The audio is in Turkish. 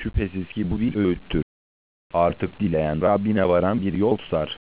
Şüphesiz ki bu bir öğüttür. Artık dileyen Rabbine varan bir yol tutar.